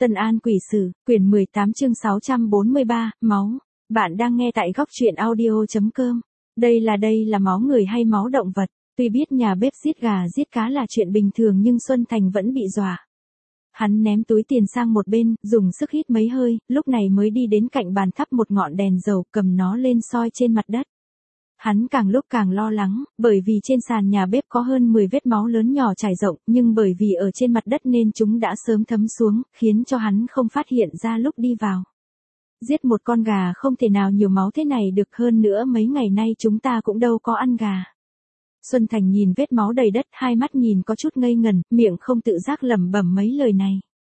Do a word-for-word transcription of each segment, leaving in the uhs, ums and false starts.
Tân An Quỷ Sử, quyển mười tám chương sáu trăm bốn mươi ba, máu. Bạn đang nghe tại góc truyện audio chấm com. Đây là đây là máu người hay máu động vật? Tuy biết nhà bếp giết gà giết cá là chuyện bình thường nhưng Xuân Thành vẫn bị dọa. Hắn ném túi tiền sang một bên, dùng sức hít mấy hơi, lúc này mới đi đến cạnh bàn thắp một ngọn đèn dầu, cầm nó lên soi trên mặt đất. Hắn càng lúc càng lo lắng, bởi vì trên sàn nhà bếp có hơn mười vết máu lớn nhỏ trải rộng, nhưng bởi vì ở trên mặt đất nên chúng đã sớm thấm xuống, khiến cho hắn không phát hiện ra lúc đi vào. Giết một con gà không thể nào nhiều máu thế này được, hơn nữa mấy ngày nay chúng ta cũng đâu có ăn gà. Xuân Thành nhìn vết máu đầy đất, hai mắt nhìn có chút ngây ngần, miệng không tự giác lẩm bẩm mấy lời này.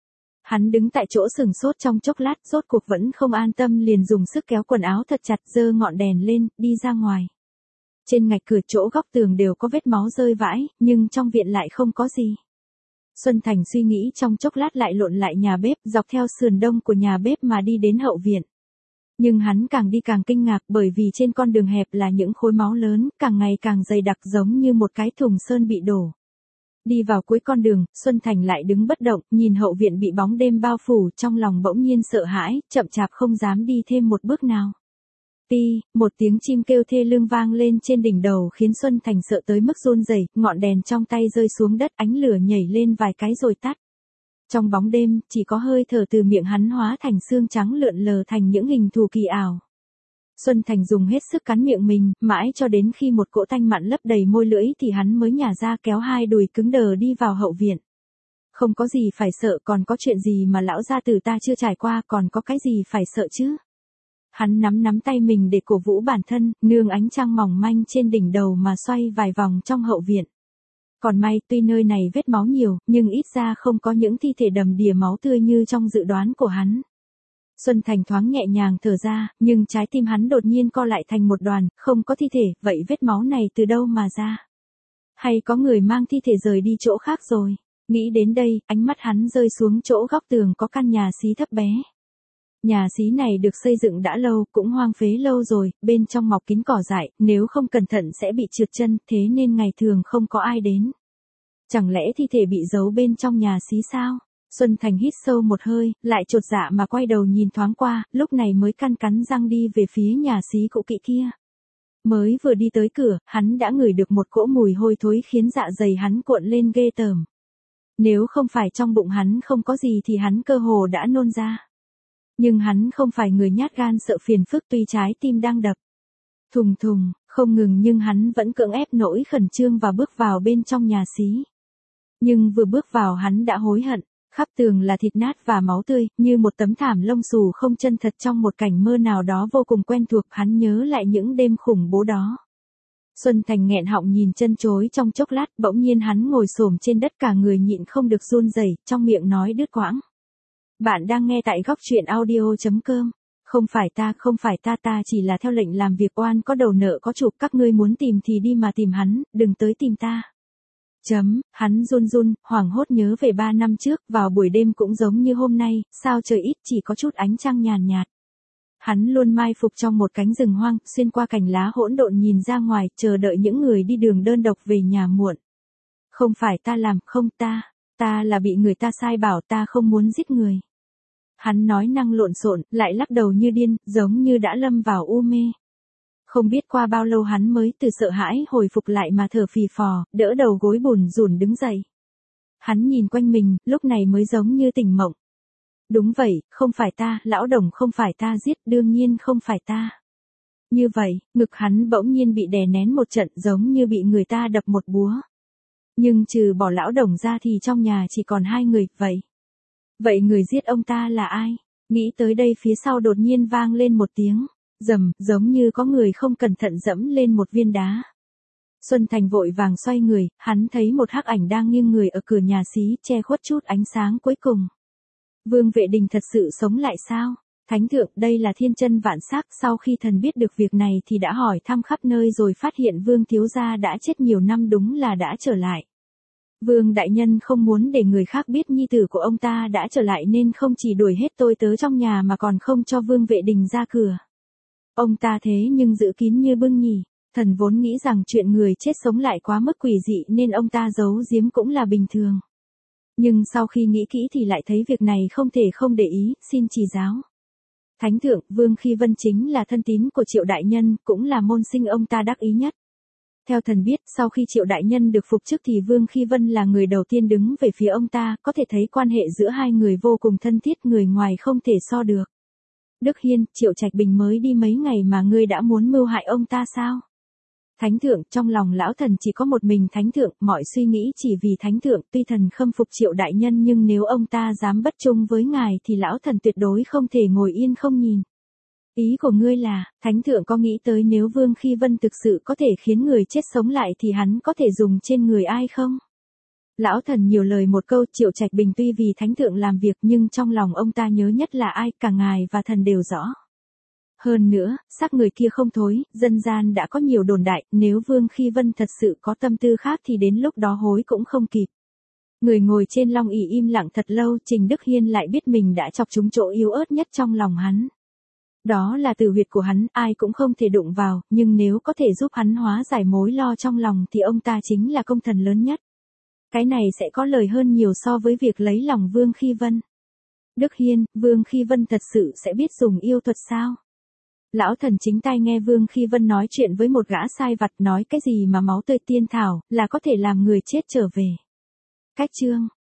Hắn đứng tại chỗ sừng sốt trong chốc lát, rốt cuộc vẫn không an tâm, liền dùng sức kéo quần áo thật chặt, giơ ngọn đèn lên, đi ra ngoài. Trên ngạch cửa chỗ góc tường đều có vết máu rơi vãi, nhưng trong viện lại không có gì. Xuân Thành suy nghĩ trong chốc lát lại lộn lại nhà bếp, dọc theo sườn đông của nhà bếp mà đi đến hậu viện. Nhưng hắn càng đi càng kinh ngạc, bởi vì trên con đường hẹp là những khối máu lớn, càng ngày càng dày đặc giống như một cái thùng sơn bị đổ. Đi vào cuối con đường, Xuân Thành lại đứng bất động, nhìn hậu viện bị bóng đêm bao phủ, trong lòng bỗng nhiên sợ hãi, chậm chạp không dám đi thêm một bước nào. Ti, một tiếng chim kêu thê lương vang lên trên đỉnh đầu khiến Xuân Thành sợ tới mức run rẩy, ngọn đèn trong tay rơi xuống đất, ánh lửa nhảy lên vài cái rồi tắt. Trong bóng đêm, chỉ có hơi thở từ miệng hắn hóa thành xương trắng lượn lờ thành những hình thù kỳ ảo. Xuân Thành dùng hết sức cắn miệng mình, mãi cho đến khi một cỗ tanh mặn lấp đầy môi lưỡi thì hắn mới nhả ra, kéo hai đùi cứng đờ đi vào hậu viện. Không có gì phải sợ, còn có chuyện gì mà lão gia tử ta chưa trải qua, còn có cái gì phải sợ chứ? Hắn nắm nắm tay mình để cổ vũ bản thân, nương ánh trăng mỏng manh trên đỉnh đầu mà xoay vài vòng trong hậu viện. Còn may, tuy nơi này vết máu nhiều, nhưng ít ra không có những thi thể đầm đìa máu tươi như trong dự đoán của hắn. Xuân Thành thoáng nhẹ nhàng thở ra, nhưng trái tim hắn đột nhiên co lại thành một đoàn, không có thi thể, vậy vết máu này từ đâu mà ra? Hay có người mang thi thể rời đi chỗ khác rồi? Nghĩ đến đây, ánh mắt hắn rơi xuống chỗ góc tường có căn nhà xí thấp bé. Nhà xí này được xây dựng đã lâu, cũng hoang phế lâu rồi, bên trong mọc kín cỏ dại, nếu không cẩn thận sẽ bị trượt chân, thế nên ngày thường không có ai đến. Chẳng lẽ thi thể bị giấu bên trong nhà xí sao? Xuân Thành hít sâu một hơi, lại chột dạ mà quay đầu nhìn thoáng qua, lúc này mới căn cắn răng đi về phía nhà xí cũ kỹ kia. Mới vừa đi tới cửa, hắn đã ngửi được một cỗ mùi hôi thối khiến dạ dày hắn cuộn lên ghê tởm. Nếu không phải trong bụng hắn không có gì thì hắn cơ hồ đã nôn ra. Nhưng hắn không phải người nhát gan sợ phiền phức, tuy trái tim đang đập thùng thùng, không ngừng, nhưng hắn vẫn cưỡng ép nỗi khẩn trương và bước vào bên trong nhà xí. Nhưng vừa bước vào hắn đã hối hận, khắp tường là thịt nát và máu tươi, như một tấm thảm lông xù không chân thật trong một cảnh mơ nào đó vô cùng quen thuộc, hắn nhớ lại những đêm khủng bố đó. Xuân Thành nghẹn họng nhìn chân chối trong chốc lát, bỗng nhiên hắn ngồi xổm trên đất, cả người nhịn không được run rẩy, trong miệng nói đứt quãng. Bạn đang nghe tại góc truyện audio chấm com. Không phải ta, không phải ta, ta chỉ là theo lệnh làm việc, oan có đầu nợ có chủ, các ngươi muốn tìm thì đi mà tìm hắn, đừng tới tìm ta. Chấm, hắn run run, hoảng hốt nhớ về ba năm trước, vào buổi đêm cũng giống như hôm nay, sao trời ít, chỉ có chút ánh trăng nhàn nhạt. Hắn luôn mai phục trong một cánh rừng hoang, xuyên qua cành lá hỗn độn nhìn ra ngoài, chờ đợi những người đi đường đơn độc về nhà muộn. Không phải ta làm, không ta. Ta là bị người ta sai bảo, ta không muốn giết người. Hắn nói năng lộn xộn, lại lắc đầu như điên, giống như đã lâm vào u mê. Không biết qua bao lâu hắn mới từ sợ hãi hồi phục lại mà thở phì phò, đỡ đầu gối bùn rùn đứng dậy. Hắn nhìn quanh mình, lúc này mới giống như tỉnh mộng. Đúng vậy, không phải ta, lão Đồng không phải ta giết, đương nhiên không phải ta. Như vậy, ngực hắn bỗng nhiên bị đè nén một trận, giống như bị người ta đập một búa. Nhưng trừ bỏ lão Đồng ra thì trong nhà chỉ còn hai người, vậy. Vậy người giết ông ta là ai? Nghĩ tới đây phía sau đột nhiên vang lên một tiếng rầm, giống như có người không cẩn thận dẫm lên một viên đá. Xuân Thành vội vàng xoay người, hắn thấy một hắc ảnh đang nghiêng người ở cửa nhà xí, che khuất chút ánh sáng cuối cùng. Vương Vệ Đình thật sự sống lại sao? Thánh thượng, đây là thiên chân vạn sắc, sau khi thần biết được việc này thì đã hỏi thăm khắp nơi rồi phát hiện Vương thiếu gia đã chết nhiều năm, đúng là đã trở lại. Vương đại nhân không muốn để người khác biết nhi tử của ông ta đã trở lại nên không chỉ đuổi hết tôi tớ trong nhà mà còn không cho Vương Vệ Đình ra cửa. Ông ta thế nhưng giữ kín như bưng nhỉ, thần vốn nghĩ rằng chuyện người chết sống lại quá mức quỷ dị nên ông ta giấu giếm cũng là bình thường. Nhưng sau khi nghĩ kỹ thì lại thấy việc này không thể không để ý, xin chỉ giáo. Thánh thượng, Vương Khi Vân chính là thân tín của Triệu đại nhân, cũng là môn sinh ông ta đắc ý nhất. Theo thần biết, sau khi Triệu đại nhân được phục chức thì Vương Khi Vân là người đầu tiên đứng về phía ông ta, có thể thấy quan hệ giữa hai người vô cùng thân thiết, người ngoài không thể so được. Đức Hiên, Triệu Trạch Bình mới đi mấy ngày mà ngươi đã muốn mưu hại ông ta sao? Thánh thượng, trong lòng lão thần chỉ có một mình thánh thượng, mọi suy nghĩ chỉ vì thánh thượng, tuy thần khâm phục Triệu đại nhân nhưng nếu ông ta dám bất trung với ngài thì lão thần tuyệt đối không thể ngồi yên không nhìn. Ý của ngươi là, thánh thượng có nghĩ tới nếu Vương Khi Vân thực sự có thể khiến người chết sống lại thì hắn có thể dùng trên người ai không? Lão thần nhiều lời một câu, Triệu Trạch Bình tuy vì thánh thượng làm việc nhưng trong lòng ông ta nhớ nhất là ai, cả ngài và thần đều rõ. Hơn nữa, xác người kia không thối, dân gian đã có nhiều đồn đại, nếu Vương Khi Vân thật sự có tâm tư khác thì đến lúc đó hối cũng không kịp. Người ngồi trên long ỷ im lặng thật lâu, Trình Đức Hiên lại biết mình đã chọc trúng chỗ yếu ớt nhất trong lòng hắn. Đó là tử huyệt của hắn, ai cũng không thể đụng vào, nhưng nếu có thể giúp hắn hóa giải mối lo trong lòng thì ông ta chính là công thần lớn nhất. Cái này sẽ có lời hơn nhiều so với việc lấy lòng Vương Khi Vân. Đức Hiên, Vương Khi Vân thật sự sẽ biết dùng yêu thuật sao? Lão thần chính tai nghe Vương Khi Vân nói chuyện với một gã sai vặt, nói cái gì mà máu tươi tiên thảo, là có thể làm người chết trở về. Cách chương